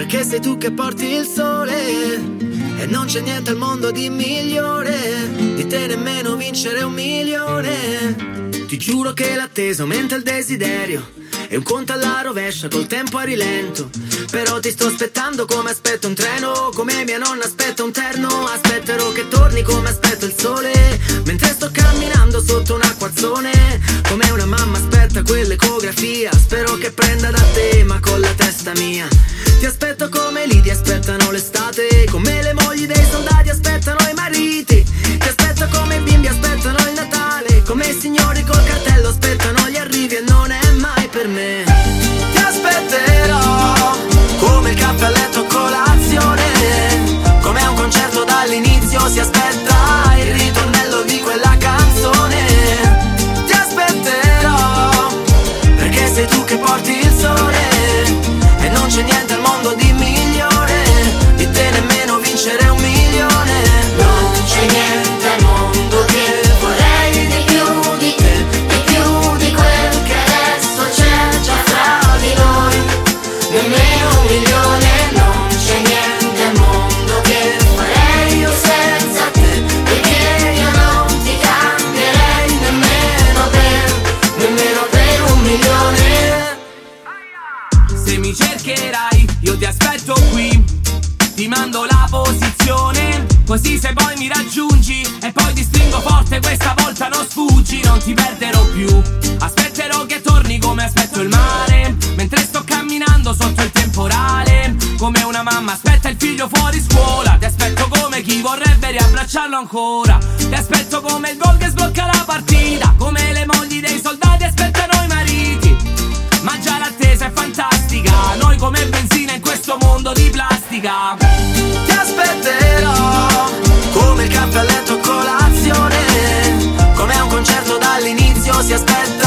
perché sei tu che porti il sole e non c'è niente al mondo di migliore di te, nemmeno vincere 1 milione. Ti giuro che l'attesa aumenta il desiderio e un conto alla rovescia col tempo a rilento. Però ti sto aspettando come aspetto un treno, come mia nonna aspetta un terno. Aspetterò che torni come aspetto il sole, mentre sto camminando sotto un acquazzone, come una mamma aspetta quell'ecografia. Spero che prenda da te ma con la testa mia. Ti aspetto come lì ti aspettano l'estate, come le mogli dei soldati aspettano i mariti. Ti aspetto come i bimbi aspettano il Natale, come i signori col cartello aspettano gli arrivi e non è mai per me. Ti aspetterò come il caffè a letto colazione, come a un concerto dall'inizio si aspetta il ritornello di quella canzone. Ti aspetterò perché sei tu che porti il sole e non c'è niente al mondo di migliore di te, nemmeno vincere 1 milione. Non c'è niente al mondo che vorrei di più di te, di più di quel che adesso c'è già fra di noi, nemmeno 1 milione. Non c'è niente al mondo che farei io senza te, perché io non ti cambierei nemmeno per 1 milione. Se mi cercherai io ti aspetto qui, ti mando la posizione, così se poi mi raggiungi e poi ti stringo forte, questa volta non sfuggi, non ti perderò più. Aspetterò che torni come aspetto il mare, mentre sto camminando sotto il temporale, come una mamma aspetta il figlio fuori scuola. Ti aspetto come chi vorrebbe riabbracciarlo ancora, ti aspetto come il gol che sblocca la partita, come le mogli dei soldati aspettano i mariti. Ma già l'attesa è fantastica, noi come benzina in questo mondo di plastica. Ti aspetterò come il caffè a letto colazione, come a un concerto dall'inizio si aspetta